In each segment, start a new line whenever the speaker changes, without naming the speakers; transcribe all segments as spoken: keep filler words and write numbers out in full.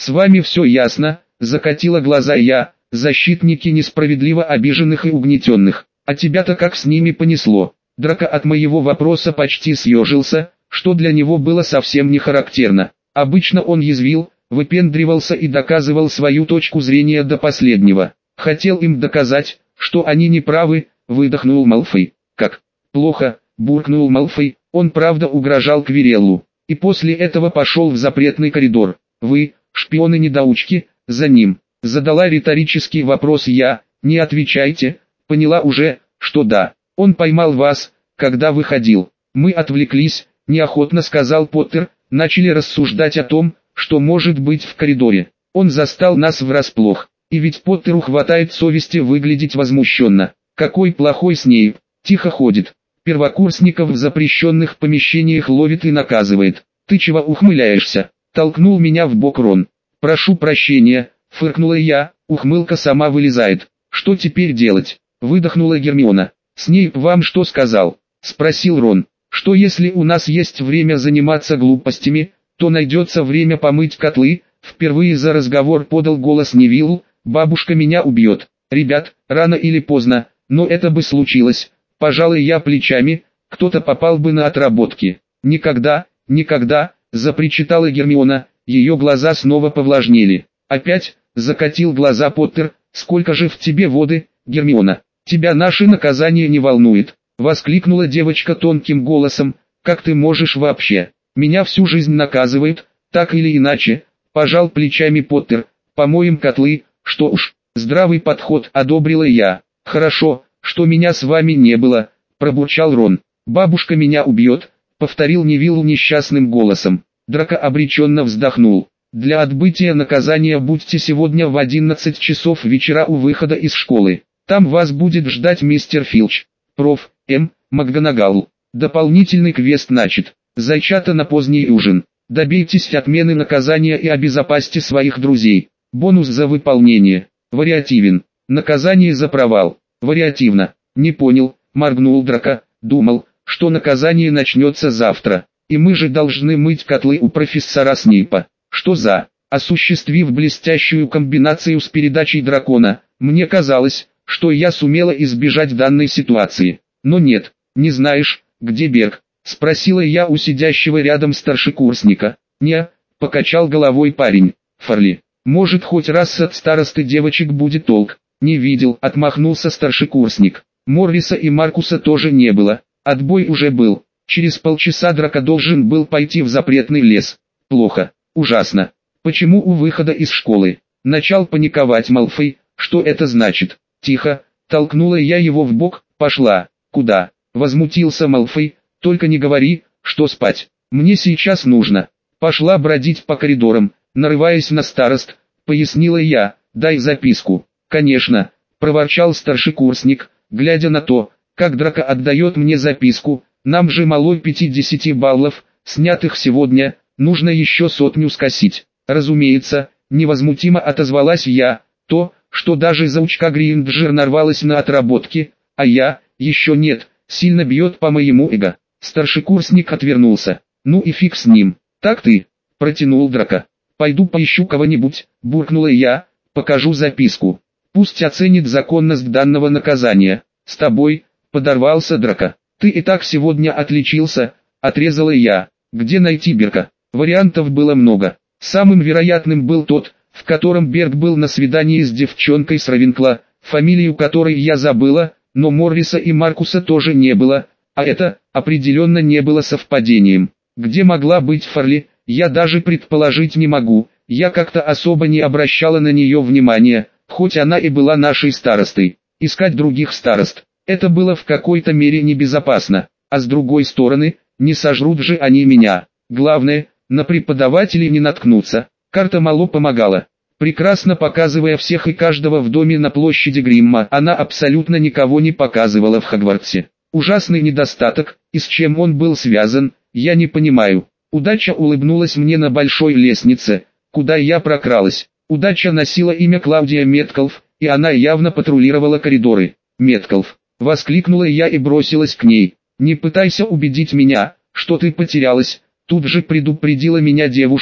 «С вами все ясно», — закатила глаза я, — «защитники несправедливо обиженных и угнетенных. А тебя-то как с ними понесло?» Драко от моего вопроса почти съежился, что для него было совсем не характерно. Обычно он язвил, выпендривался и доказывал свою точку зрения до последнего. Хотел им доказать, что они не правы, выдохнул Малфой. «Как? Плохо», — буркнул Малфой, он правда угрожал Квиреллу. И после этого пошел в запретный коридор. «Вы, шпионы-недоучки, за ним?» Задала риторический вопрос я. «Не отвечайте, поняла уже, что да. Он поймал вас, когда выходил. Мы отвлеклись», — неохотно сказал Поттер, начали рассуждать о том, что может быть в коридоре. Он застал нас врасплох. И ведь Поттеру хватает совести выглядеть возмущенно. Какой плохой Снейп, тихо ходит. Первокурсников в запрещенных помещениях ловит и наказывает. «Ты чего ухмыляешься?» — толкнул меня в бок Рон. «Прошу прощения», — фыркнула я, ухмылка сама вылезает. «Что теперь делать?» — выдохнула Гермиона. «Снейп вам что сказал?» — спросил Рон. «Что если у нас есть время заниматься глупостями, то найдется время помыть котлы?» Впервые за разговор подал голос Невилл. «Бабушка меня убьет. Ребят, рано или поздно, но это бы случилось». Пожалуй, я плечами, кто-то попал бы на отработки. «Никогда, никогда», — запричитала Гермиона, ее глаза снова повлажнели. «Опять?» — закатил глаза Поттер. «Сколько же в тебе воды, Гермиона? Тебя наше наказание не волнует», — воскликнула девочка тонким голосом. «Как ты можешь вообще? Меня всю жизнь наказывают, так или иначе», — пожал плечами Поттер. «Помоем котлы, что уж». «Здравый подход», — одобрила я. «Хорошо, что меня с вами не было», — пробурчал Рон. «Бабушка меня убьет», — повторил Невилл несчастным голосом. Драко обреченно вздохнул. «Для отбытия наказания будьте сегодня в одиннадцать часов вечера у выхода из школы. Там вас будет ждать мистер Филч, проф. М. МакГонагал. Дополнительный квест начат. Зайчата на поздний ужин. Добейтесь отмены наказания и обезопасьте своих друзей. Бонус за выполнение. Вариативен. Наказание за провал. Вариативно. Не понял», — моргнул Драко. «Думал, что наказание начнется завтра, и мы же должны мыть котлы у профессора Снейпа. Что за...» Осуществив блестящую комбинацию с передачей дракона, мне казалось, что я сумела избежать данной ситуации. Но нет. «Не знаешь, где Берг?» — спросила я у сидящего рядом старшекурсника. «Не», — покачал головой парень. «Фарли, может хоть раз от старосты девочек будет толк?» «Не видел», — отмахнулся старшекурсник. Морриса и Маркуса тоже не было. Отбой уже был. Через полчаса Драко должен был пойти в запретный лес. Плохо. Ужасно. Почему у выхода из школы? Начал паниковать Малфой. Что это значит? Тихо. Толкнула я его в бок. Пошла. Куда? Возмутился Малфой. Только не говори, что спать. Мне сейчас нужно. Пошла бродить по коридорам, нарываясь на старост. Пояснила я. Дай записку. «Конечно», — проворчал старшекурсник, глядя на то, как Драко отдает мне записку. «Нам же мало пятидесяти баллов, снятых сегодня, нужно еще сотню скосить». «Разумеется», — невозмутимо отозвалась я. «То, что даже заучка Гринджер нарвалась на отработки, а я, еще нет, сильно бьет по моему эго». Старшекурсник отвернулся. «Ну и фиг с ним. Так ты», — протянул Драко. «Пойду поищу кого-нибудь», — буркнула я, — «покажу записку. Пусть оценит законность данного наказания». «С тобой», — подорвался Драко. «Ты и так сегодня отличился», — отрезала я. «Где найти Берга?» Вариантов было много. Самым вероятным был тот, в котором Берг был на свидании с девчонкой с Равенкла, фамилию которой я забыла, но Морриса и Маркуса тоже не было, а это, определенно не было совпадением. Где могла быть Фарли, я даже предположить не могу, я как-то особо не обращала на нее внимания, хоть она и была нашей старостой. Искать других старост, это было в какой-то мере небезопасно, а с другой стороны, не сожрут же они меня. Главное, на преподавателей не наткнуться. Карта мало помогала. Прекрасно показывая всех и каждого в доме на площади Гримма, она абсолютно никого не показывала в Хогвартсе. Ужасный недостаток, и с чем он был связан, я не понимаю. Удача улыбнулась мне на большой лестнице, куда я прокралась. Удача носила имя Клаудия Меткалф, и она явно патрулировала коридоры. «Меткалф!» — воскликнула я и бросилась к ней. «Не пытайся убедить меня, что ты потерялась», — тут же предупредила меня девушка,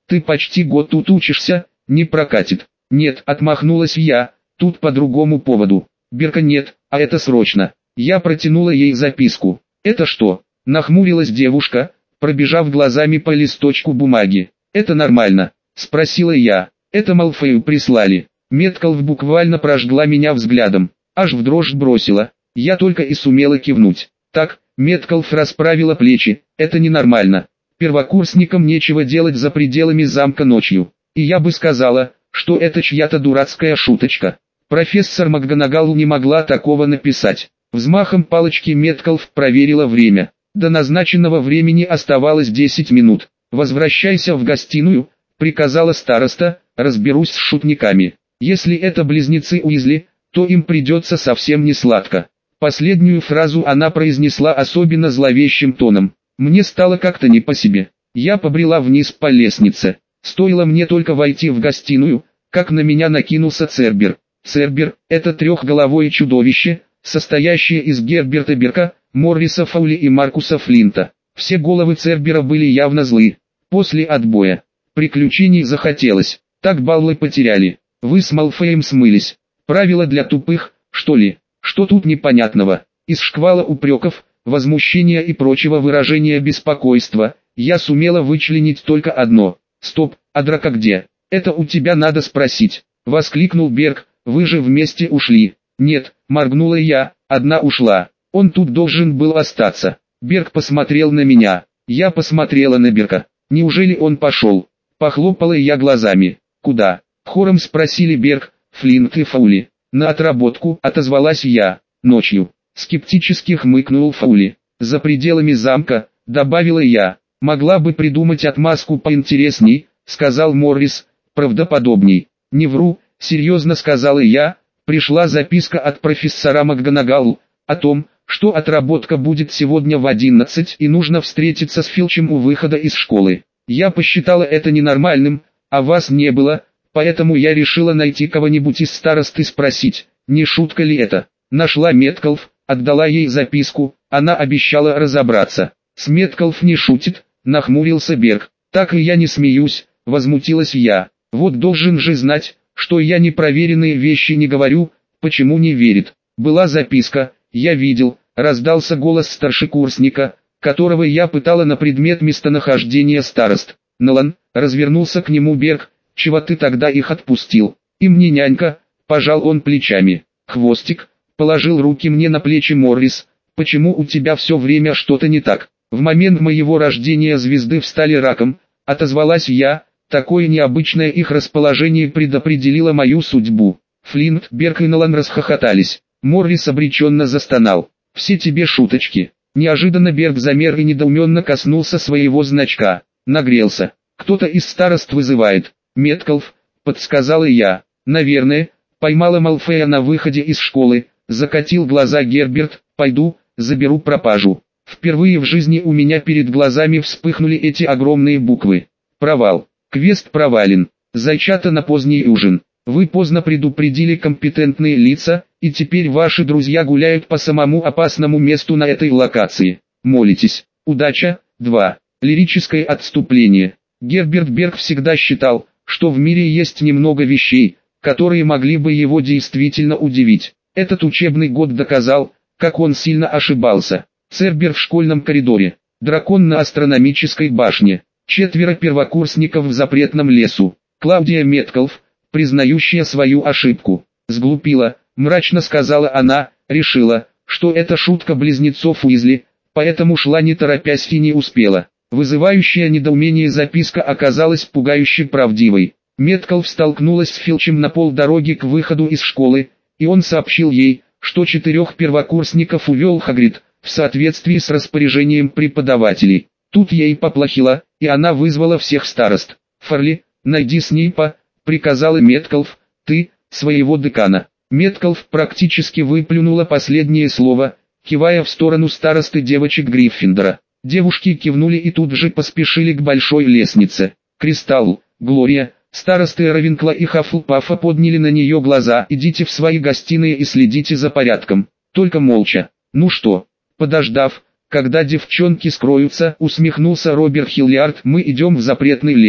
Ты почти год тут учишься, не прокатит. Нет, отмахнулась я, тут по другому поводу. Берка нет, а это срочно. Я протянула ей записку. Это что? Нахмурилась девушка, пробежав глазами по листочку бумаги. Это нормально, спросила я. Это Малфою прислали. Меткалф буквально прожгла меня взглядом. Аж в дрожь бросила. Я только и сумела кивнуть. Так, Меткалф расправила плечи. Это ненормально. Первокурсникам нечего делать за пределами замка ночью. И я бы сказала, что это чья-то дурацкая шуточка. Профессор МакГонагал не могла такого написать. Взмахом палочки Меткалф проверила время. До назначенного времени оставалось десять минут. «Возвращайся в гостиную», — приказала староста, — «разберусь с шутниками. Если это близнецы Уизли, то им придется совсем не сладко». Последнюю фразу она произнесла особенно зловещим тоном. Мне стало как-то не по себе. Я побрела вниз по лестнице. Стоило мне только войти в гостиную, как на меня накинулся Цербер. Цербер – это трехголовое чудовище, состоящее из Герберта Берка, Морриса Фаули и Маркуса Флинта. Все головы Цербера были явно злы. После отбоя приключений захотелось. Так баллы потеряли. Вы с Малфоем смылись. Правила для тупых, что ли? Что тут непонятного? Из шквала упреков, возмущения и прочего выражения беспокойства, я сумела вычленить только одно. «Стоп, а драка где?» «Это у тебя надо спросить», — воскликнул Берг, — «вы же вместе ушли». «Нет», — моргнула я, — «одна ушла. Он тут должен был остаться». Берг посмотрел на меня. Я посмотрела на Берга. «Неужели он пошел?» Похлопала я глазами. «Куда?» — хором спросили Берг, Флинт и Фаули. «На отработку», — отозвалась я. «Ночью». Скептически хмыкнул Фаули. «За пределами замка», — добавила я. «Могла бы придумать отмазку поинтересней», — сказал Моррис, — «правдоподобней». «Не вру», — серьезно сказала я, — пришла записка от профессора МакГонагал, о том, что отработка будет сегодня в одиннадцать и нужно встретиться с Филчем у выхода из школы. Я посчитала это ненормальным, а вас не было, поэтому я решила найти кого-нибудь из старост и спросить, не шутка ли это. Нашла Меткалф, отдала ей записку, она обещала разобраться. С Меткалф не шутит, нахмурился Берг. Так и я не смеюсь, возмутилась я. Вот должен же знать, что я непроверенные вещи не говорю, почему не верит. Была записка, я видел, раздался голос старшекурсника, которого я пытала на предмет местонахождения старост. Нолан, развернулся к нему Берг, чего ты тогда их отпустил? Им не нянька, пожал он плечами. Хвостик, положил руки мне на плечи Моррис, почему у тебя все время что-то не так? В момент моего рождения звезды встали раком, отозвалась я, такое необычное их расположение предопределило мою судьбу. Флинт, Берг и Нолан расхохотались. Моррис обреченно застонал. Все тебе шуточки. Неожиданно Берг замер и недоуменно коснулся своего значка. Нагрелся. Кто-то из старост вызывает. Меткалф, подсказала я. Наверное, поймала Малфоя на выходе из школы. Закатил глаза Герберт. Пойду, заберу пропажу. Впервые в жизни у меня перед глазами вспыхнули эти огромные буквы. Провал. Квест провален. Зайчата на поздний ужин. Вы поздно предупредили компетентные лица, и теперь ваши друзья гуляют по самому опасному месту на этой локации. Молитесь. Удача. два. Лирическое отступление. Герберт Берг всегда считал, что в мире есть немного вещей, которые могли бы его действительно удивить. Этот учебный год доказал, как он сильно ошибался. Цербер в школьном коридоре. Дракон на астрономической башне. Четверо первокурсников в запретном лесу. Клаудия Меткалф, признающая свою ошибку. Сглупила, мрачно сказала она, решила, что это шутка близнецов Уизли, поэтому шла не торопясь и не успела. Вызывающая недоумение записка оказалась пугающе правдивой. Меткалф столкнулась с Филчем на полдороги к выходу из школы, и он сообщил ей, что четырех первокурсников увел Хагрид, в соответствии с распоряжением преподавателей. Тут ей поплохело, и она вызвала всех старост. «Фарли, найди Снейпа», — приказала Меткалф, — «ты, своего декана». Меткалф практически выплюнула последнее слово, кивая в сторону старосты девочек Гриффиндора. Девушки кивнули и тут же поспешили к большой лестнице. Кристалл, Глория, старосты Равенкла и Хаффлпафа подняли на нее глаза. «Идите в свои гостиные и следите за порядком, только молча». «Ну что?» Подождав, когда девчонки скроются, усмехнулся Роберт Хиллиард, «мы идем в запретный лес».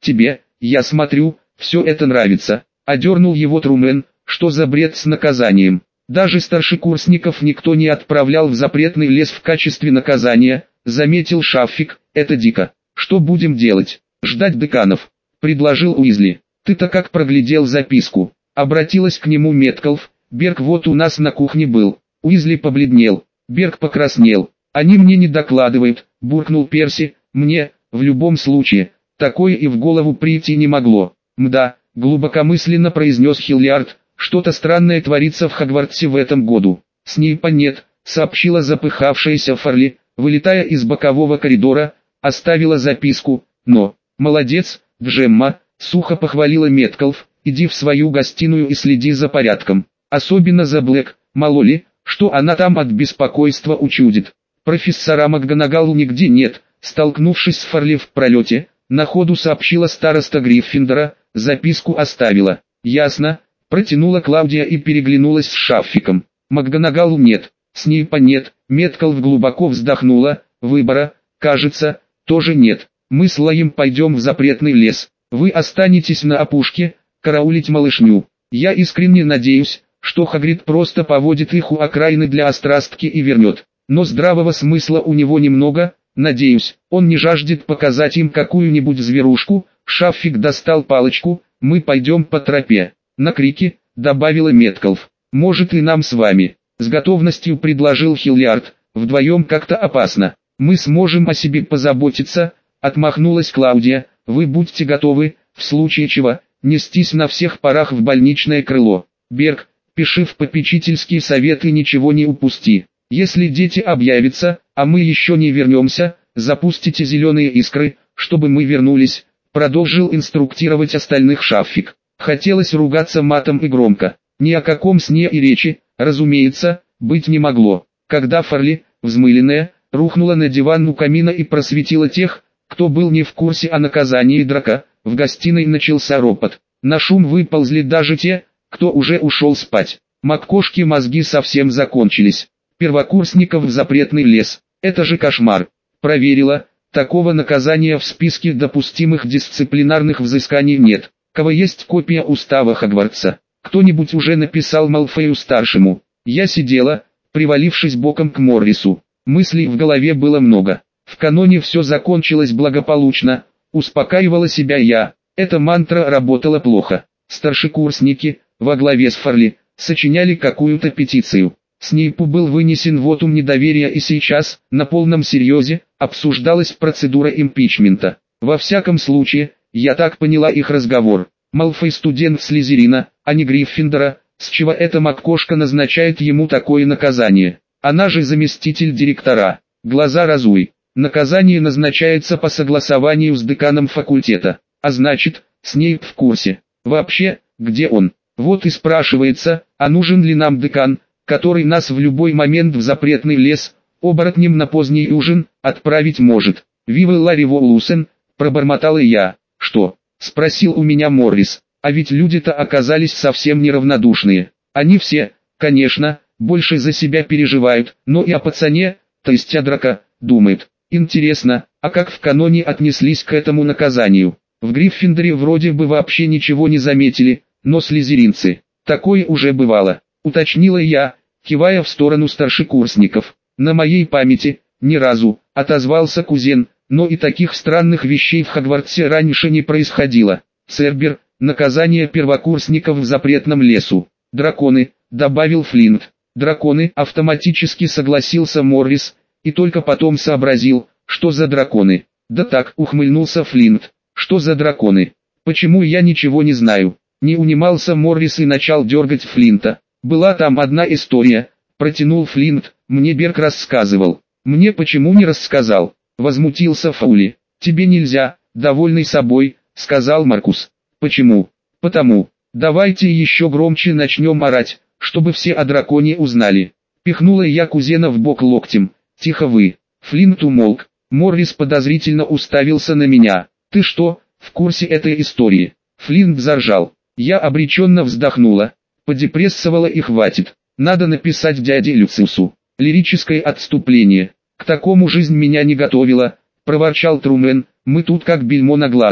Тебе, я смотрю, все это нравится. Одернул его Трумен. Что за бред с наказанием? Даже старшекурсников никто не отправлял в запретный лес в качестве наказания, заметил Шаффик. Это дико. Что будем делать? Ждать деканов, предложил Уизли. Ты-то как проглядел записку? Обратилась к нему Меткалф. Берг вот у нас на кухне был. Уизли побледнел. Берг покраснел. Они мне не докладывают, буркнул Перси. Мне, в любом случае, такое и в голову прийти не могло. Мда, глубокомысленно произнес Хиллиард. Что-то странное творится в Хогвартсе в этом году. Снейпа нет, сообщила запыхавшаяся Фарли, вылетая из бокового коридора, оставила записку. Но, молодец, Джемма, сухо похвалила Меткалф. Иди в свою гостиную и следи за порядком. Особенно за Блэк, мало ли, что она там от беспокойства учудит. Профессора МакГонагалл нигде нет. Столкнувшись с Фарли в пролете, на ходу сообщила староста Гриффиндора, записку оставила. Ясно, протянула Клаудия и переглянулась с Шаффиком. МакГонагалл нет, Снейпа нет, Меткалф глубоко вздохнула, выбора, кажется, тоже нет. Мы с Лаем пойдем в запретный лес, вы останетесь на опушке, караулить малышню. Я искренне надеюсь, что Хагрид просто поводит их у окраины для острастки и вернет. Но здравого смысла у него немного, надеюсь, он не жаждет показать им какую-нибудь зверушку. Шаффик достал палочку, мы пойдем по тропе. На крики, добавила Меткалф. Может и нам с вами, с готовностью предложил Хиллиард, вдвоем как-то опасно. Мы сможем о себе позаботиться, отмахнулась Клаудия, вы будьте готовы, в случае чего, нестись на всех парах в больничное крыло. Берг, пиши в попечительский совет и ничего не упусти. Если дети объявятся, а мы еще не вернемся, запустите зеленые искры, чтобы мы вернулись, продолжил инструктировать остальных Шаффик. Хотелось ругаться матом и громко. Ни о каком сне и речи, разумеется, быть не могло. Когда Фарли, взмыленная, рухнула на диван у камина и просветила тех, кто был не в курсе о наказании Драка, в гостиной начался ропот. На шум выползли даже те, кто уже ушел спать. МакКошки мозги совсем закончились. Первокурсников в запретный лес. Это же кошмар. Проверила, такого наказания в списке допустимых дисциплинарных взысканий нет. Кого есть копия устава Хогвартса? Кто-нибудь уже написал Малфою-старшему? Я сидела, привалившись боком к Моррису. Мыслей в голове было много. В каноне все закончилось благополучно, успокаивала себя я. Эта мантра работала плохо. Старшекурсники, во главе с Фарли, сочиняли какую-то петицию. Снейпу был вынесен вотум недоверия и сейчас, на полном серьезе, обсуждалась процедура импичмента. Во всяком случае, я так поняла их разговор. Малфой студент Слизерина, а не Гриффиндора, с чего эта МакКошка назначает ему такое наказание? Она же заместитель директора. Глаза разуй. Наказание назначается по согласованию с деканом факультета. А значит, Снейп в курсе. Вообще, где он? Вот и спрашивается, а нужен ли нам декан, который нас в любой момент в запретный лес, оборотнем на поздний ужин, отправить может. «Вива ла революшн», пробормотала я. «Что?» — спросил у меня Моррис. А ведь люди-то оказались совсем неравнодушные. Они все, конечно, больше за себя переживают, но и о пацане, то есть о Драко, думают. Интересно, а как в каноне отнеслись к этому наказанию? В Гриффиндоре вроде бы вообще ничего не заметили, но слизеринцы, такое уже бывало, уточнила я, кивая в сторону старшекурсников. На моей памяти, ни разу, отозвался кузен, но и таких странных вещей в Хогвартсе раньше не происходило. Цербер, наказание первокурсников в запретном лесу. Драконы, добавил Флинт. Драконы, автоматически согласился Моррис, и только потом сообразил, что за драконы. Да так, ухмыльнулся Флинт. Что за драконы? Почему я ничего не знаю? Не унимался Моррис и начал дергать Флинта. Была там одна история, протянул Флинт, мне Берг рассказывал. Мне почему не рассказал? Возмутился Фаули. Тебе нельзя, довольный собой, сказал Маркус. Почему? Потому. Давайте еще громче начнем орать, чтобы все о драконе узнали. Пихнула я кузена в бок локтем. Тихо вы. Флинт умолк. Моррис подозрительно уставился на меня. Ты что, в курсе этой истории? Флинт заржал. Я обреченно вздохнула. Подепрессовала и хватит. Надо написать дяде Люциусу. Лирическое отступление. К такому жизнь меня не готовила, проворчал Трумен. Мы тут как бельмо на глазу.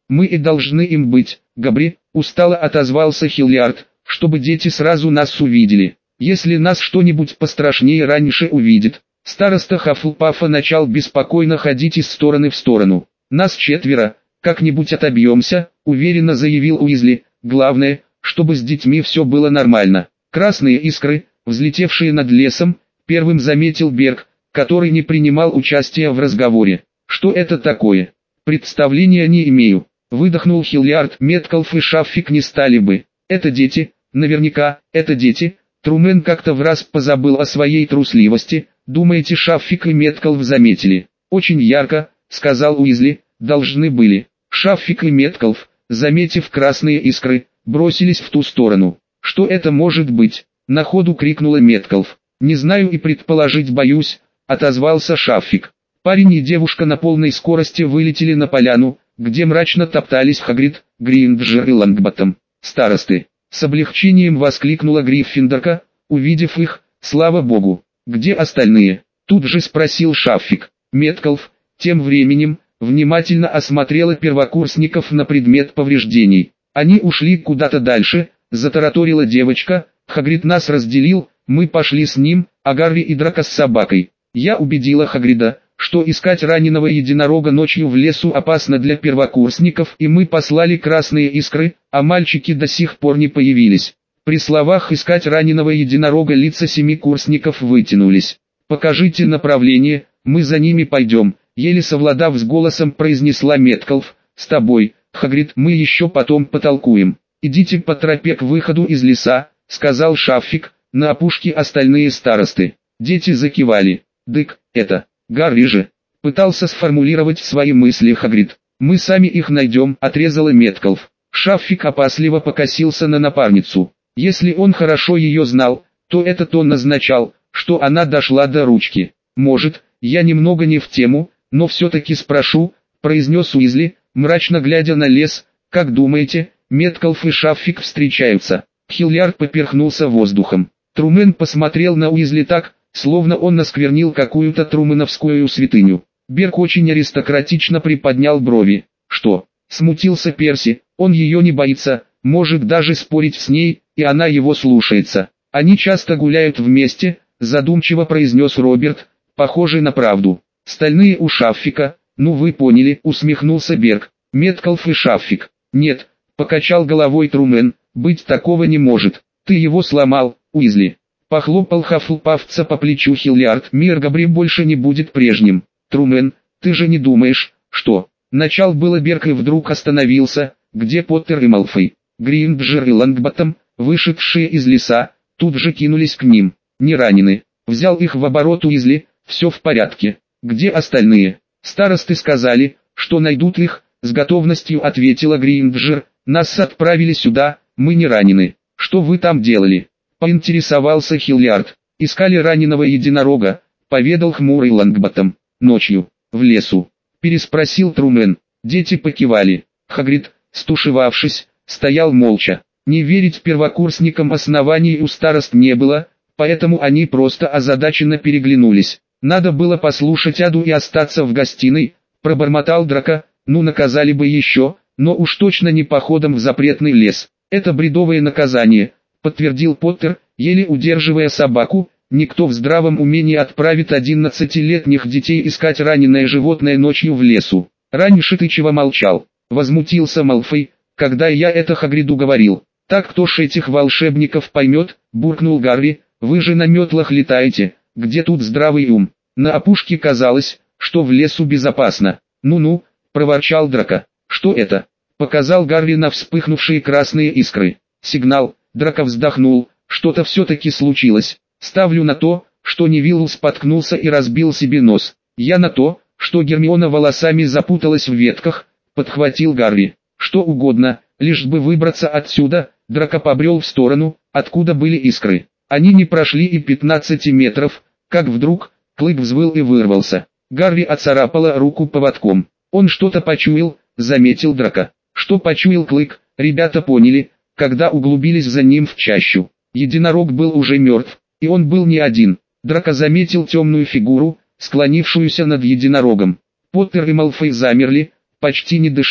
Мы и должны им быть, Габри, устало отозвался Хиллиард, чтобы дети сразу нас увидели. Если нас что-нибудь пострашнее раньше увидит. Староста Хафлпафа начал беспокойно ходить из стороны в сторону. Нас четверо, как-нибудь отобьемся, уверенно заявил Уизли. Главное, чтобы с детьми все было нормально. Красные искры, взлетевшие над лесом, первым заметил Берг, который не принимал участия в разговоре. Что это такое? Представления не имею. Выдохнул Хиллиард. Меткалф и Шаффик не стали бы. Это дети, наверняка, это дети. Трумен как-то враз позабыл о своей трусливости. Думаете, Шаффик и Меткалф заметили? Очень ярко, сказал Уизли, должны были. Шаффик и Меткалф, заметив красные искры, бросились в ту сторону. Что это может быть? На ходу крикнула Меткалф. Не знаю и предположить боюсь, отозвался Шаффик. Парень и девушка на полной скорости вылетели на поляну, где мрачно топтались Хагрид, Гринджер и Лонгботтом. Старосты. С облегчением воскликнула Гриффиндорка, увидев их. Слава богу. Где остальные? Тут же спросил Шаффик. Меткалф, тем временем, внимательно осмотрела первокурсников на предмет повреждений. Они ушли куда-то дальше, затараторила девочка. Хагрид нас разделил, мы пошли с ним, а Гарри и Драко с собакой. Я убедила Хагрида, что искать раненого единорога ночью в лесу опасно для первокурсников, и мы послали красные искры, а мальчики до сих пор не появились. При словах «искать раненого единорога» лица семи курсников вытянулись. «Покажите направление, мы за ними пойдем», еле совладав с голосом произнесла Меткалф. «С тобой, Хагрид, мы еще потом потолкуем. Идите по тропе к выходу из леса», сказал Шаффик. На опушке остальные старосты. Дети закивали. «Дык, это, Гарри же», пытался сформулировать свои мысли Хагрид. «Мы сами их найдем», отрезала Меткалф. Шаффик опасливо покосился на напарницу. Если он хорошо ее знал, то этот он означал, что она дошла до ручки. «Может, я немного не в тему, но все-таки спрошу», произнес Уизли, мрачно глядя на лес. «Как думаете, Меткалф и Шаффик встречаются?» Хиллиард поперхнулся воздухом. Трумен посмотрел на Уизли так, словно он осквернил какую-то труменовскую святыню. Берг очень аристократично приподнял брови. «Что?» — смутился Перси. «Он ее не боится, может даже спорить с ней, и она его слушается. Они часто гуляют вместе», — задумчиво произнес Роберт, похоже на правду. «Стальные у Шаффика, ну вы поняли», — усмехнулся Берг. «Меткалф и Шаффик». «Нет», — покачал головой Трумен, — «быть такого не может. Ты его сломал, Уизли». Похлопал Хафлпафца по плечу Хиллиард. «Мир Габри больше не будет прежним. Трумен, ты же не думаешь, что...» Начал было Берг и вдруг остановился. «Где Поттер и Малфой?» Гринджер и Лонгботтом, вышедшие из леса, тут же кинулись к ним. «Не ранены». Взял их в оборот Уизли. «Все в порядке». «Где остальные?» «Старосты сказали, что найдут их», с готовностью ответила Гринджер. «Нас отправили сюда, мы не ранены». «Что вы там делали?» Поинтересовался Хиллиард. «Искали раненого единорога», поведал хмурый Лонгботтом. «Ночью, в лесу?» Переспросил Трумен. Дети покивали. Хагрид, стушевавшись, стоял молча. Не верить первокурсникам оснований у старост не было, поэтому они просто озадаченно переглянулись. «Надо было послушать Аду и остаться в гостиной», пробормотал Драко. «Ну наказали бы еще, но уж точно не походом в запретный лес. Это бредовое наказание», подтвердил Поттер, еле удерживая собаку. «Никто в здравом уме не отправит одиннадцатилетних детей искать раненое животное ночью в лесу». «Раньше ты чего молчал?» возмутился Малфой, «когда я это Хагриду говорил». «Так кто ж этих волшебников поймет?» буркнул Гарри. «Вы же на метлах летаете, где тут здравый ум?» На опушке казалось, что в лесу безопасно. «Ну-ну», проворчал Драко. «Что это?» показал Гарри на вспыхнувшие красные искры. «Сигнал». Драко вздохнул. «Что-то все-таки случилось. Ставлю на то, что Невилл споткнулся и разбил себе нос. Я на то, что Гермиона волосами запуталась в ветках», подхватил Гарри. «Что угодно, лишь бы выбраться отсюда». Драко побрел в сторону, откуда были искры. Они не прошли и пятнадцати метров, как вдруг Клык взвыл и вырвался. Гарри оцарапала руку поводком. «Он что-то почуял», заметил Драко. Что почуял Клык, ребята поняли, когда углубились за ним в чащу. Единорог был уже мертв, и он был не один. Драко заметил темную фигуру, склонившуюся над единорогом. Поттер и Малфой замерли, почти не дыша.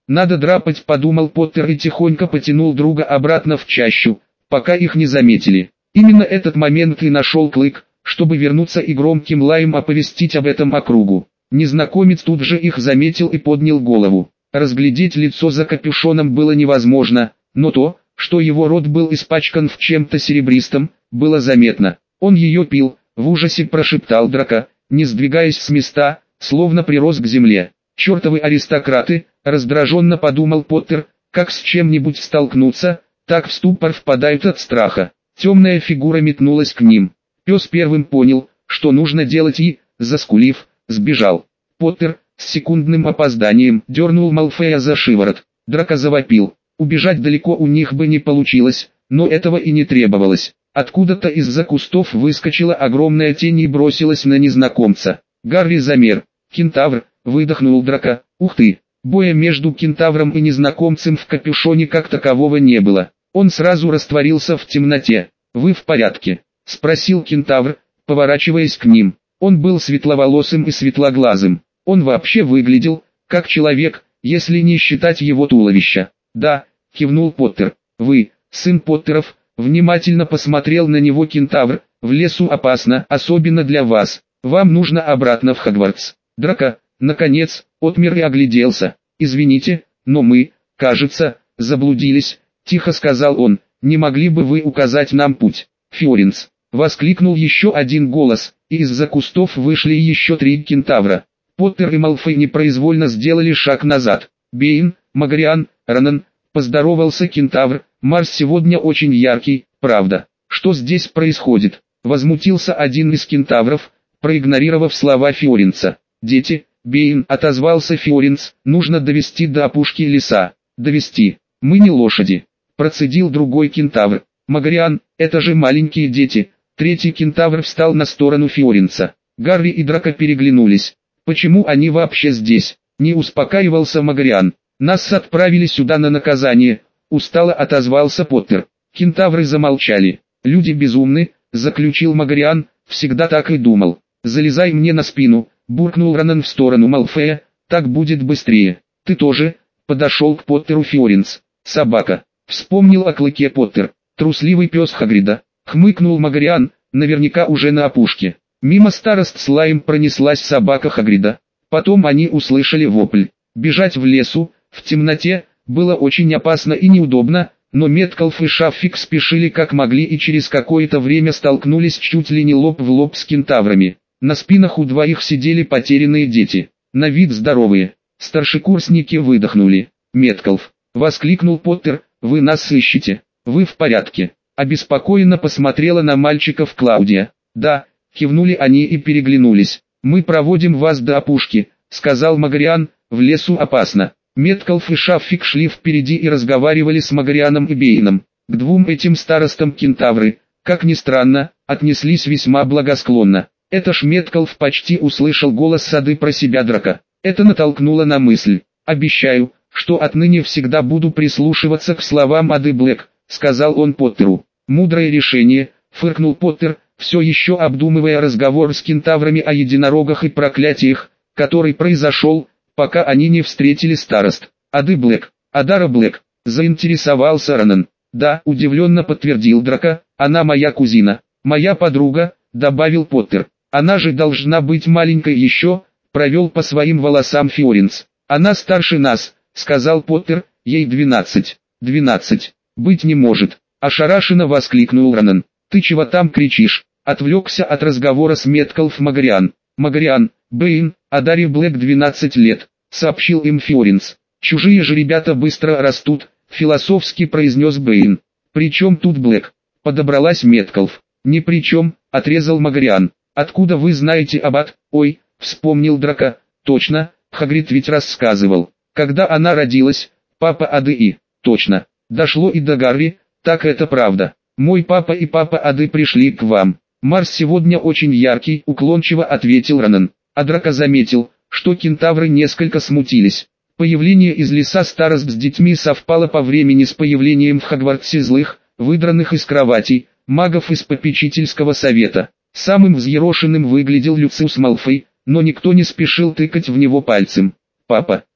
Надо драпать, подумал Поттер и тихонько потянул друга обратно в чащу, пока их не заметили. Именно этот момент и нашел Клык, чтобы вернуться и громким лаем оповестить об этом округу. Незнакомец тут же их заметил и поднял голову. Разглядеть лицо за капюшоном было невозможно, но то, что его рот был испачкан в чем-то серебристом, было заметно. Он ее пил, в ужасе прошептал Драко, не сдвигаясь с места, словно прирос к земле. «Чертовы аристократы», раздраженно подумал Поттер, как с чем-нибудь столкнуться, так в ступор впадают от страха. Темная фигура метнулась к ним. Пес первым понял, что нужно делать и, заскулив, сбежал. Поттер, с секундным опозданием, дернул Малфоя за шиворот. Драко завопил. Убежать далеко у них бы не получилось, но этого и не требовалось. Откуда-то из-за кустов выскочила огромная тень и бросилась на незнакомца. Гарри замер. «Кентавр!» — выдохнул Драко. «Ух ты!» Боя между кентавром и незнакомцем в капюшоне как такового не было. Он сразу растворился в темноте. «Вы в порядке?» — спросил кентавр, поворачиваясь к ним. Он был светловолосым и светлоглазым. Он вообще выглядел, как человек, если не считать его туловища. «Да», — кивнул Поттер. «Вы, сын Поттеров», — внимательно посмотрел на него кентавр. «В лесу опасно, особенно для вас. Вам нужно обратно в Хогвартс». Драко, наконец, отмер и огляделся. «Извините, но мы, кажется, заблудились», — тихо сказал он. «Не могли бы вы указать нам путь?» «Фиоринс!» — воскликнул еще один голос, и из-за кустов вышли еще три кентавра. Поттер и Малфой непроизвольно сделали шаг назад. «Бейн, Магориан, Ронан», — поздоровался кентавр. «Марс сегодня очень яркий, правда? Что здесь происходит?» — возмутился один из кентавров, проигнорировав слова Фиоринца. «Дети», — Бейн, — отозвался Фиоринц, — «нужно довести до опушки леса». «Довести? Мы не лошади», — процедил другой кентавр. «Магориан, это же маленькие дети». Третий кентавр встал на сторону Фиоринца. Гарри и Драко переглянулись. «Почему они вообще здесь?» — не успокаивался Магориан. «Нас отправили сюда на наказание», — устало отозвался Поттер. Кентавры замолчали. «Люди безумны», — заключил Магориан, — «всегда так и думал». «Залезай мне на спину», — буркнул Ронан в сторону Малфоя, — «так будет быстрее». «Ты тоже», — подошел к Поттеру Фиоринц. «Собака», — вспомнил о Клыке Поттер. «Трусливый пес Хагрида», — хмыкнул Магориан, — «наверняка уже на опушке». Мимо старост с лаем пронеслась собака Хагрида. Потом они услышали вопль. Бежать в лесу, в темноте, было очень опасно и неудобно, но Меткалф и Шаффик спешили как могли и через какое-то время столкнулись чуть ли не лоб в лоб с кентаврами. На спинах у двоих сидели потерянные дети, на вид здоровые. Старшекурсники выдохнули. «Меткалф!» — воскликнул Поттер, — «вы нас ищете? Вы в порядке?» Обеспокоенно посмотрела на мальчиков Клаудия. «Да», — кивнули они и переглянулись. «Мы проводим вас до опушки», — сказал Магориан, — «в лесу опасно». Меткалф и Шаффик шли впереди и разговаривали с Магорианом и Бейном. К двум этим старостам кентавры, как ни странно, отнеслись весьма благосклонно. Это ж Меткалф почти услышал голос сады про себя Драко. Это натолкнуло на мысль. «Обещаю, что отныне всегда буду прислушиваться к словам Ады Блэк», — сказал он Поттеру. «Мудрое решение», — фыркнул Поттер, все еще обдумывая разговор с кентаврами о единорогах и проклятиях, который произошел, пока они не встретили старост. «Ады Блэк, Адара Блэк», — заинтересовался Ронан. «Да», — удивленно подтвердил Драко, — «она моя кузина, моя подруга», — добавил Поттер. «Она же должна быть маленькой еще», — провел по своим волосам Фиоринц. «Она старше нас», — сказал Поттер, — «ей двенадцать». «Двенадцать. Быть не может», — ошарашенно воскликнул Ронан. «Ты чего там кричишь?» — отвлекся от разговора с Меткалф Магориан. «Магориан, Бэйн, Адаре Блэк двенадцать лет», — сообщил им Фиоринц. «Чужие же ребята быстро растут», — философски произнес Бэйн. «При чем тут Блэк?» — подобралась Меткалф. «Ни при чем», — отрезал Магориан. «Откуда вы знаете об Ад?» «Ой», — вспомнил Драко. «Точно, Хагрид ведь рассказывал. Когда она родилась, папа Ады и...» «Точно. Дошло и до Гарри, так это правда. Мой папа и папа Ады пришли к вам. Марс сегодня очень яркий», — уклончиво ответил Ронан. А Драко заметил, что кентавры несколько смутились. Появление из леса старост с детьми совпало по времени с появлением в Хогвартсе злых, выдранных из кроватей, магов из попечительского совета. Самым взъерошенным выглядел Люциус Малфой, но никто не спешил тыкать в него пальцем. «Папа»,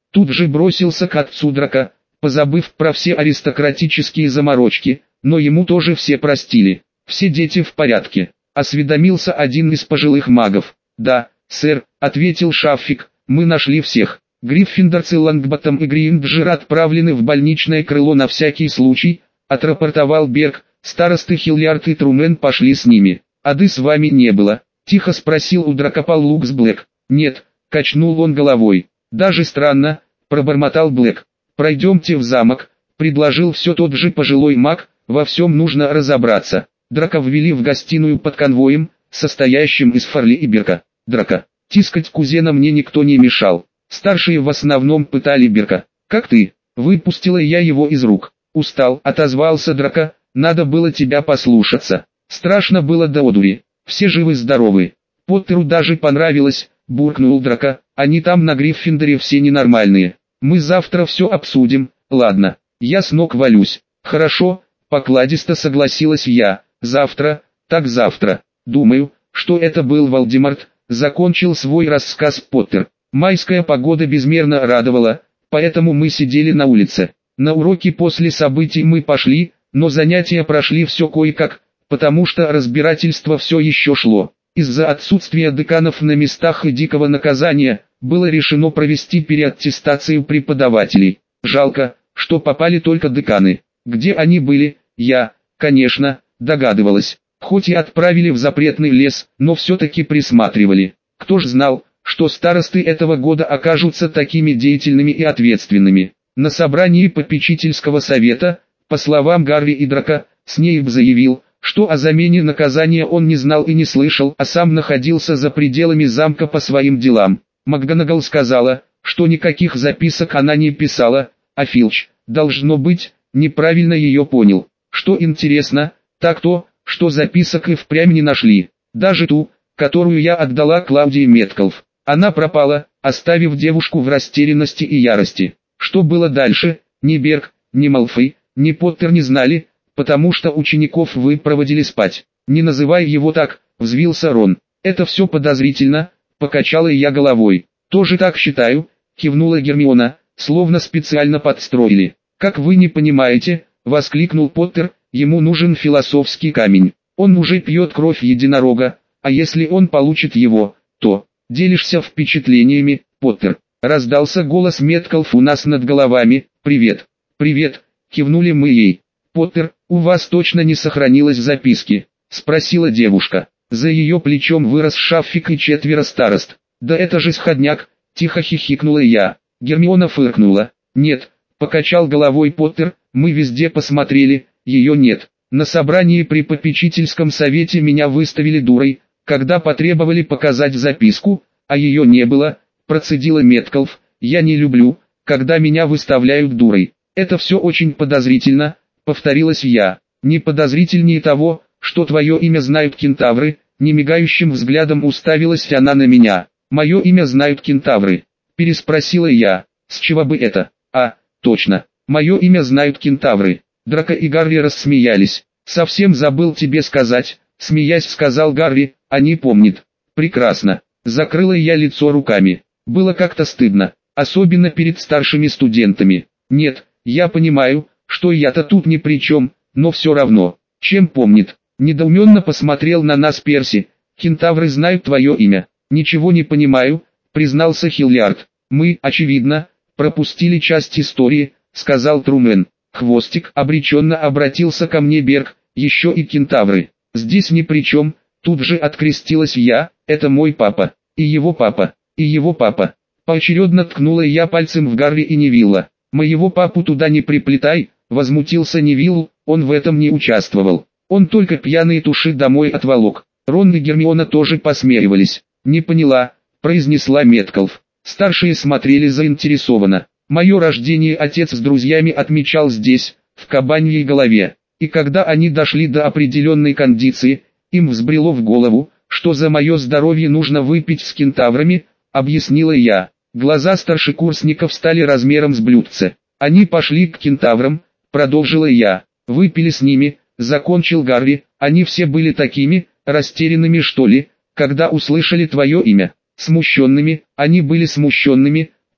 Тут же бросился к отцу Драка, позабыв про все аристократические заморочки, но ему тоже все простили. «Все дети в порядке», — осведомился один из пожилых магов. «Да, сэр», — ответил Шаффик, — «мы нашли всех. Гриффиндорцы Лонгботтом и Грингджер отправлены в больничное крыло на всякий случай», — отрапортовал Берг. «Старосты Хиллиард и Трумен пошли с ними. Ады с вами не было?» — тихо спросил у Дракопал Лукс Блэк. «Нет», — качнул он головой. «Даже странно», — пробормотал Блэк. «Пройдемте в замок», — предложил все тот же пожилой маг, — «во всем нужно разобраться». Драка ввели в гостиную под конвоем, состоящим из Фарли и Берка. Драка. Тискать кузена мне никто не мешал. Старшие в основном пытали Берка. «Как ты?» Выпустила я его из рук. «Устал», — отозвался Драка, — «надо было тебя послушаться». Страшно было до одури. Все живы-здоровы. Поттеру даже понравилось, буркнул Драка, они там на Гриффиндоре все ненормальные. Мы завтра все обсудим, ладно, я с ног валюсь. Хорошо, покладисто согласилась я, завтра, так завтра. Думаю, что это был Волдеморт, закончил свой рассказ Поттер. Майская погода безмерно радовала, поэтому мы сидели на улице. На уроки после событий мы пошли, но занятия прошли все кое-как, потому что разбирательство все еще шло. Из-за отсутствия деканов на местах и дикого наказания, было решено провести переаттестацию преподавателей. Жалко, что попали только деканы. Где они были, я, конечно, догадывалась. Хоть и отправили в запретный лес, но все-таки присматривали. Кто ж знал, что старосты этого года окажутся такими деятельными и ответственными. На собрании попечительского совета, по словам Гарри и Драка, Снейп заявил, что о замене наказания он не знал и не слышал, а сам находился за пределами замка по своим делам. МакГонагал сказала, что никаких записок она не писала, а Филч, должно быть, неправильно ее понял. Что интересно, так то, что записок и впрямь не нашли. Даже ту, которую я отдала Клаудии Меткалф. Она пропала, оставив девушку в растерянности и ярости. Что было дальше, ни Берг, ни Малфой, ни Поттер не знали, потому что учеников вы проводили спать. Не называй его так, взвился Рон. Это все подозрительно, покачала я головой. Тоже так считаю, кивнула Гермиона, словно специально подстроили. Как вы не понимаете, воскликнул Поттер, ему нужен философский камень. Он уже пьет кровь единорога, а если он получит его, то... Делишься впечатлениями, Поттер? Раздался голос Меткалф у нас над головами. Привет. Привет, кивнули мы ей. Поттер, у вас точно не сохранилось записки? Спросила девушка. За ее плечом вырос Шаффик и четверо старост. Да это же сходняк, тихо хихикнула я. Гермиона фыркнула. Нет, покачал головой Поттер, мы везде посмотрели, ее нет. На собрании при попечительском совете меня выставили дурой, когда потребовали показать записку, а ее не было, процедила Меткалф. Я не люблю, когда меня выставляют дурой. Это все очень подозрительно, повторилась я. Не подозрительнее того, что твое имя знают кентавры, немигающим взглядом уставилась она на меня. Мое имя знают кентавры, переспросила я. С чего бы это? А, точно, мое имя знают кентавры. Драко и Гарри рассмеялись. Совсем забыл тебе сказать, смеясь сказал Гарри, они помнят. Прекрасно. Закрыла я лицо руками. Было как-то стыдно, особенно перед старшими студентами. Нет, я понимаю, что я-то тут ни при чем, но все равно. Чем помнит? Недоуменно посмотрел на нас Перси. Кентавры знают твое имя. Ничего не понимаю, признался Хиллиард. Мы, очевидно, пропустили часть истории, сказал Трумен. Хвостик обреченно обратился ко мне Берг, еще и кентавры. Здесь ни при чем, тут же открестилась я, это мой папа, и его папа, и его папа. Поочередно ткнула я пальцем в Гарри и Невилла. Моего папу туда не приплетай, возмутился Невилл, он в этом не участвовал. Он только пьяные туши домой отволок. Рон и Гермиона тоже посмеивались. Не поняла, произнесла Меткалф. Старшие смотрели заинтересованно. Мое рождение отец с друзьями отмечал здесь, в кабаньей голове. И когда они дошли до определенной кондиции, им взбрело в голову, что за мое здоровье нужно выпить с кентаврами, объяснила я. Глаза старшекурсников стали размером с блюдце. Они пошли к кентаврам, продолжила я. Выпили с ними, закончил Гарри, они все были такими, растерянными что ли, когда услышали твое имя. Смущенными, они были смущенными,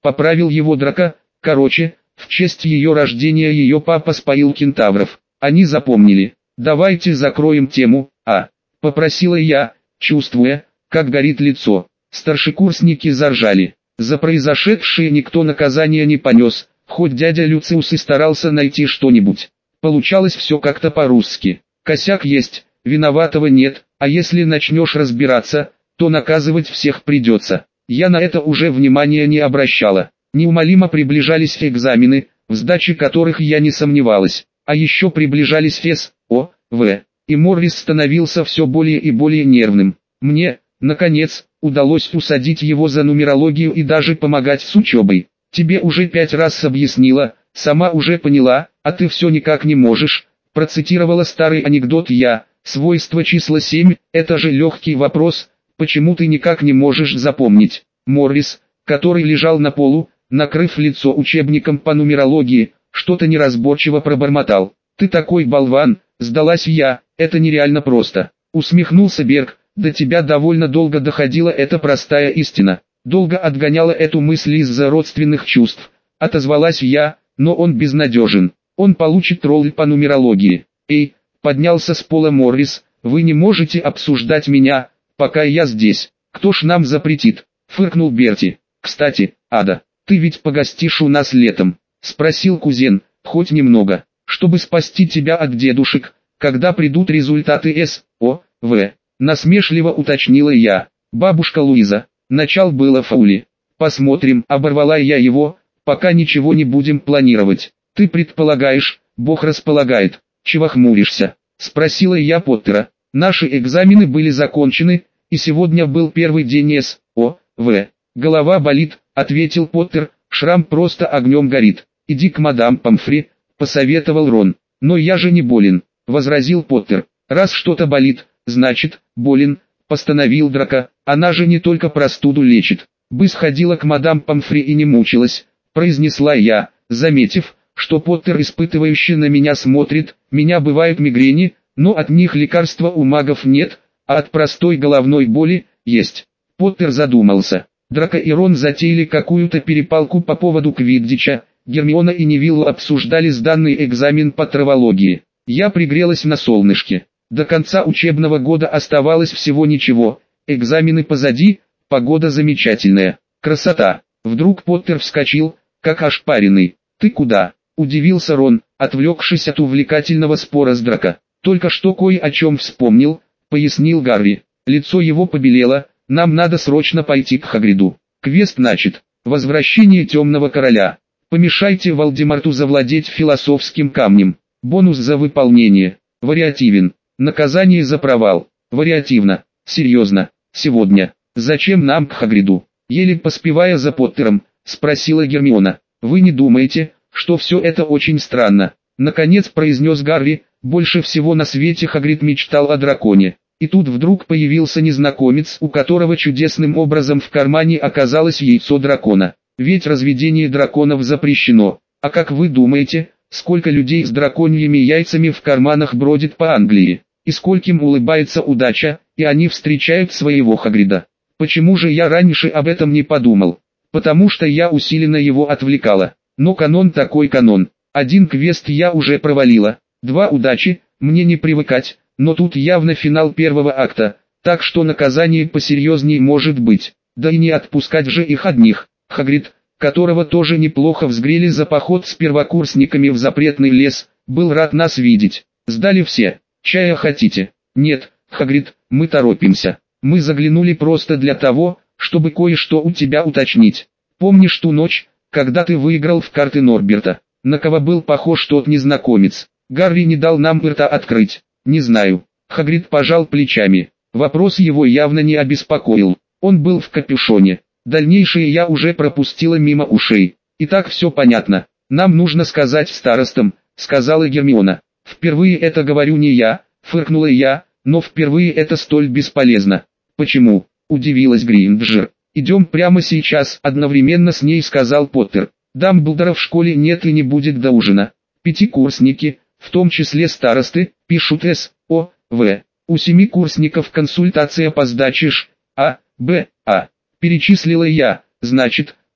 Поправил его Драко. Короче, в честь ее рождения ее папа споил кентавров. Они запомнили. Давайте закроем тему, а? Попросила я, чувствуя, как горит лицо. Старшекурсники заржали. За произошедшее никто наказания не понес, хоть дядя Люциус и старался найти что-нибудь. Получалось все как-то по-русски. Косяк есть, виноватого нет, а если начнешь разбираться, то наказывать всех придется. Я на это уже внимания не обращала. Неумолимо приближались экзамены, в сдаче которых я не сомневалась. А еще приближались С, О, В. И Моррис становился все более и более нервным. Мне, наконец, удалось усадить его за нумерологию и даже помогать с учебой. Тебе уже пять раз объяснила, сама уже поняла, а ты все никак не можешь. Процитировала старый анекдот я. Свойство числа семь, это же легкий вопрос, почему ты никак не можешь запомнить. Моррис, который лежал на полу, накрыв лицо учебником по нумерологии, что-то неразборчиво пробормотал. «Ты такой болван», сдалась я, «это нереально просто». Усмехнулся Берг, «до тебя довольно долго доходила эта простая истина. Долго отгоняла эту мысль из-за родственных чувств». Отозвалась я, «но он безнадежен. Он получит роль по нумерологии». «Эй», поднялся с пола Моррис, «вы не можете обсуждать меня, пока я здесь. Кто ж нам запретит?» Фыркнул Берти. «Кстати, Ада, ты ведь погостишь у нас летом?» Спросил кузен, «хоть немного, чтобы спасти тебя от дедушек, когда придут результаты С, О, В». Насмешливо уточнила я. «Бабушка Луиза, начал было Фаули. Посмотрим», оборвала я его, «пока ничего не будем планировать. Ты предполагаешь, Бог располагает. Чего хмуришься?» Спросила я Поттера. Наши экзамены были закончены, и сегодня был первый день С, О, В. «Голова болит», ответил Поттер, «шрам просто огнем горит. Иди к мадам Помфри», посоветовал Рон. «Но я же не болен», возразил Поттер. «Раз что-то болит, значит, болен», постановил Драко, «она же не только простуду лечит». «Бы сходила к мадам Помфри и не мучилась», произнесла я, заметив, что Поттер испытывающе на меня смотрит. «Меня бывают мигрени, но от них лекарства у магов нет, а от простой головной боли есть». Поттер задумался. Драко и Рон затеяли какую-то перепалку по поводу квиддича. Гермиона и Невилл обсуждали сданный экзамен по травологии. Я пригрелась на солнышке. До конца учебного года оставалось всего ничего. Экзамены позади, погода замечательная. Красота. Вдруг Поттер вскочил, как ошпаренный. «Ты куда?» – удивился Рон, отвлекшись от увлекательного спора с Драко. «Только что кое о чем вспомнил», – пояснил Гарри. Лицо его побелело. «Нам надо срочно пойти к Хагриду. Квест начат. Возвращение Темного Короля. Помешайте Волдеморту завладеть философским камнем. Бонус за выполнение. Вариативен. Наказание за провал. Вариативно. Серьезно. Сегодня. Зачем нам к Хагриду?» Еле поспевая за Поттером, спросила Гермиона. «Вы не думаете, что все это очень странно?» Наконец произнес Гарри. Больше всего на свете Хагрид мечтал о драконе. И тут вдруг появился незнакомец, у которого чудесным образом в кармане оказалось яйцо дракона. Ведь разведение драконов запрещено. А как вы думаете, сколько людей с драконьими яйцами в карманах бродит по Англии? И скольким улыбается удача, и они встречают своего Хагрида? Почему же я раньше об этом не подумал? Потому что я усиленно его отвлекала. Но канон такой канон. Один квест я уже провалила, два удачи, мне не привыкать. Но тут явно финал первого акта, так что наказание посерьезней может быть. Да и не отпускать же их одних. Хагрид, которого тоже неплохо взгрели за поход с первокурсниками в запретный лес, был рад нас видеть. Сдали все. Чая хотите? Нет, Хагрид, мы торопимся. Мы заглянули просто для того, чтобы кое-что у тебя уточнить. Помнишь ту ночь, когда ты выиграл в карты Норберта? На кого был похож тот незнакомец? Гарри не дал нам рта открыть. «Не знаю». Хагрид пожал плечами. Вопрос его явно не обеспокоил. Он был в капюшоне. Дальнейшее я уже пропустила мимо ушей. «Итак, все понятно. Нам нужно сказать старостам», — сказала Гермиона. «Впервые это говорю не я», — фыркнула я, «но впервые это столь бесполезно». «Почему?» — удивилась Гринджер. «Идем прямо сейчас», — одновременно с ней сказал Поттер. «Дамблдора в школе нет и не будет до ужина. Пятикурсники, в том числе старосты, пишут С, О, В. У семи курсников консультация по сдаче Ш, А, Б, А. Перечислила я. Значит,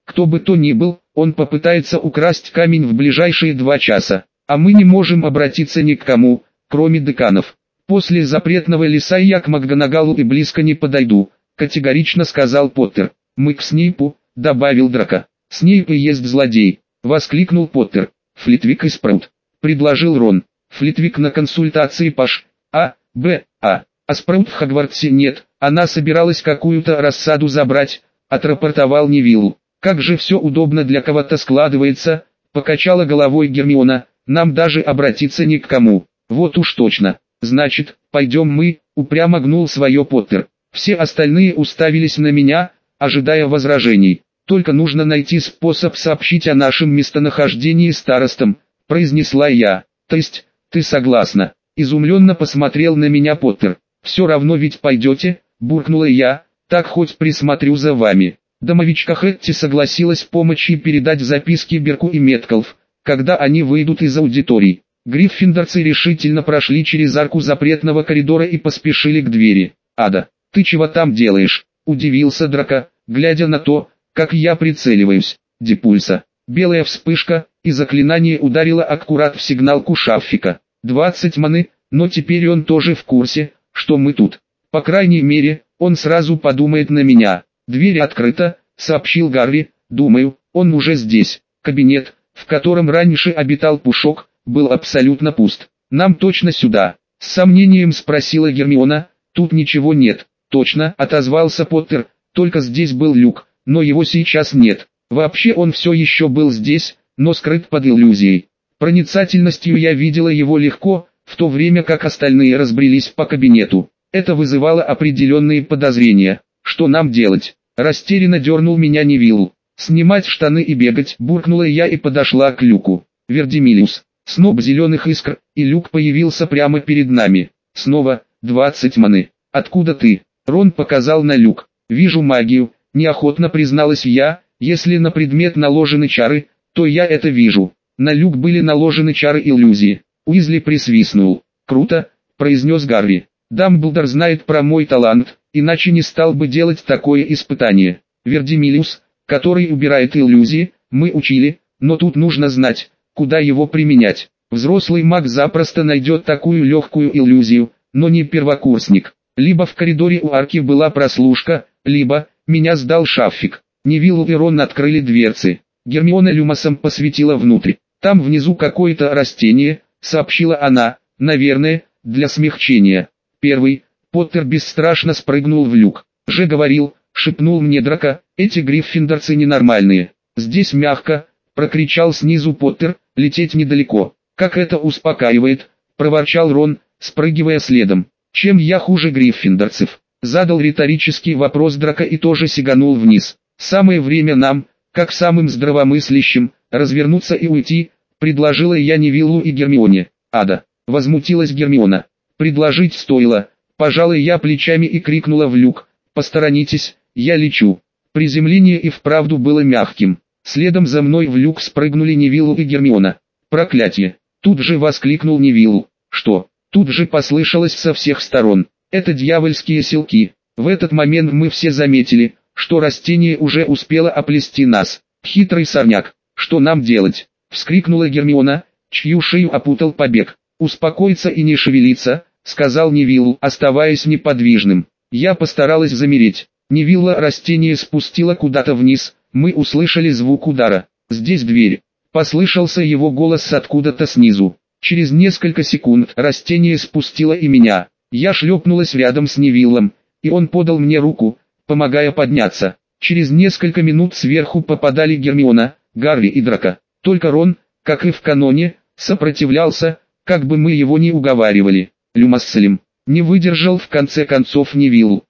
Кто бы то ни был, он попытается украсть камень в ближайшие два часа, а мы не можем обратиться ни к кому, кроме деканов. После запретного леса я к МакГонагалу и близко не подойду, категорично сказал Поттер. Мы к Снейпу, добавил Драко. Снейп и есть злодей, воскликнул Поттер. Флитвик и Спраут, предложил Рон. Флитвик на консультации Паш. А, Б, А. А Спраут в Хогвартсе нет, она собиралась какую-то рассаду забрать, отрапортовал Невиллу. Как же все удобно для кого-то складывается, покачала головой Гермиона, нам даже обратиться ни к кому. Вот уж точно. Значит, пойдем мы, упрямо гнул свое Поттер. Все остальные уставились на меня, ожидая возражений. Только нужно найти способ сообщить о нашем местонахождении старостам, произнесла я. То есть, ты согласна? Изумленно посмотрел на меня Поттер. Все равно ведь пойдете, буркнула я, так хоть присмотрю за вами. Домовичка Хэтти согласилась помочь и передать записки Берку и Меткалф, когда они выйдут из аудиторий. Гриффиндорцы решительно прошли через арку запретного коридора и поспешили к двери. «Ада, ты чего там делаешь?» – удивился Драко, глядя на то, как я прицеливаюсь. Депульса. Белая вспышка, и заклинание ударило аккурат в сигналку Шаффика. двадцать маны, но теперь он тоже в курсе, что мы тут. По крайней мере, он сразу подумает на меня. «Дверь открыта», — сообщил Гарри, — «думаю, он уже здесь». Кабинет, в котором раньше обитал Пушок, был абсолютно пуст. «Нам точно сюда?» — с сомнением спросила Гермиона. «Тут ничего нет». «Точно», — отозвался Поттер, — «только здесь был люк, но его сейчас нет. Вообще он все еще был здесь, но скрыт под иллюзией. Проницательностью я видела его легко, в то время как остальные разбрелись по кабинету. Это вызывало определенные подозрения. Что нам делать?» Растерянно дернул меня Невилл. «Снимать штаны и бегать», буркнула я и подошла к люку. Вердимилиус. Сноп зеленых искр, и люк появился прямо перед нами. Снова, двадцать маны. «Откуда ты?» Рон показал на люк. «Вижу магию», неохотно призналась я, «если на предмет наложены чары, то я это вижу». На люк были наложены чары иллюзии. Уизли присвистнул. «Круто», произнес Гарри. «Дамблдор знает про мой талант, иначе не стал бы делать такое испытание. Вердимилиус, который убирает иллюзии, мы учили, но тут нужно знать, куда его применять. Взрослый маг запросто найдет такую легкую иллюзию, но не первокурсник. Либо в коридоре у арки была прослушка, либо меня сдал Шаффик». Невилл и Рон открыли дверцы. Гермиона люмосом посветила внутрь. «Там внизу какое-то растение», сообщила она, «наверное, для смягчения». Первый, Поттер бесстрашно спрыгнул в люк. «Же говорил», шепнул мне Драко, «эти гриффиндорцы ненормальные». «Здесь мягко», прокричал снизу Поттер, «лететь недалеко». «Как это успокаивает», проворчал Рон, спрыгивая следом. «Чем я хуже гриффиндорцев?» Задал риторический вопрос Драко и тоже сиганул вниз. «Самое время нам, как самым здравомыслящим, развернуться и уйти», предложила я Невиллу и Гермионе. «Ада», возмутилась Гермиона. «Предложить стоило». Пожалуй, я плечами и крикнула в люк. «Посторонитесь, я лечу». Приземление и вправду было мягким. Следом за мной в люк спрыгнули Невиллу и Гермиона. «Проклятие!» Тут же воскликнул Невиллу. «Что?» Тут же послышалось со всех сторон. «Это дьявольские селки». В этот момент мы все заметили, что растение уже успело оплести нас. «Хитрый сорняк! Что нам делать?» Вскрикнула Гермиона, чью шею опутал побег. «Успокоиться и не шевелиться», сказал Невиллу, оставаясь неподвижным. Я постаралась замереть. Невилла растение спустила куда-то вниз, мы услышали звук удара. «Здесь дверь». Послышался его голос откуда-то снизу. Через несколько секунд растение спустило и меня. Я шлепнулась рядом с Невиллом, и он подал мне руку, помогая подняться. Через несколько минут сверху попадали Гермиона, Гарри и Драко. Только Рон, как и в каноне, сопротивлялся, как бы мы его ни уговаривали. «Люмасселем», не выдержал в конце концов Невилл.